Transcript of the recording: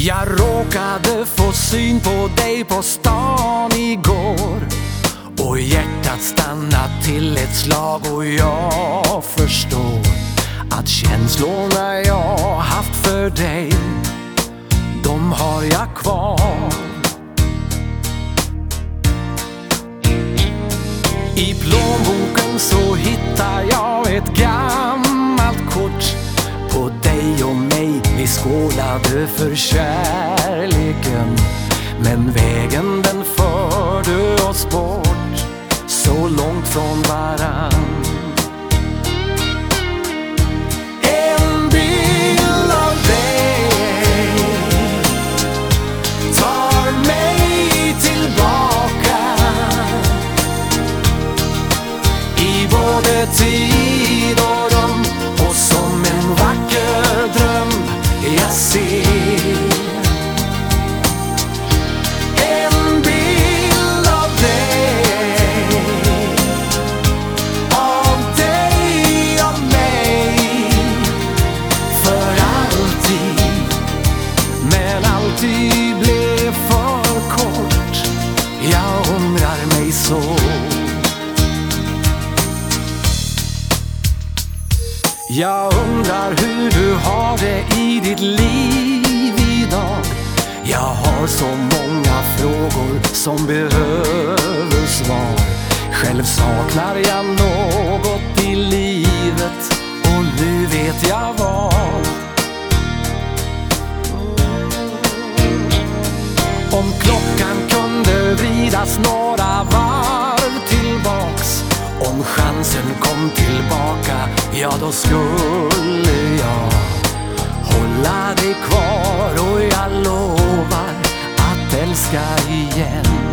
Jag råkade få syn på dig på stan igår och hjärtat stannat till ett slag, och jag förstår att känslorna jag haft för dig, de har jag kvar. I plånboken så hittar jag ett gammalt kort på dig och mig. Vi skålade för kärleken, men vägen den förde oss bort, så långt från varann. En bild av dig tar mig tillbaka i både tid och rum, och som en vacker dröm jag ser en bild av dig, av mig, för alltid. Men alltid blev för kort, jag ångrar mig så. Jag undrar hur du har det i ditt liv idag. Jag har så många frågor som behöver svar. Själv saknar jag något i livet, och nu vet jag vad. Om klockan kunde vridas några varv tillbaks, om chansen kom tillbaka, ja då skulle jag hålla dig kvar, och jag lovar att älska igen.